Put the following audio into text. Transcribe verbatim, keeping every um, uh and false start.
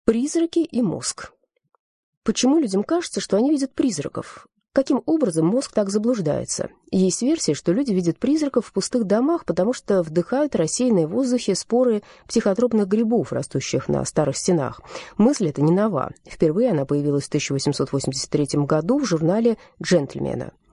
Призраки и мозг. Почему людям кажется, что они видят призраков? Каким образом мозг так заблуждается? Есть версия, что люди видят призраков в пустых домах, потому что вдыхают рассеянные в воздухе споры психотропных грибов, растущих на старых стенах. Мысль эта не нова. Впервые она появилась в тысяча восемьсот восемьдесят третьем году в журнале «Джентльмена».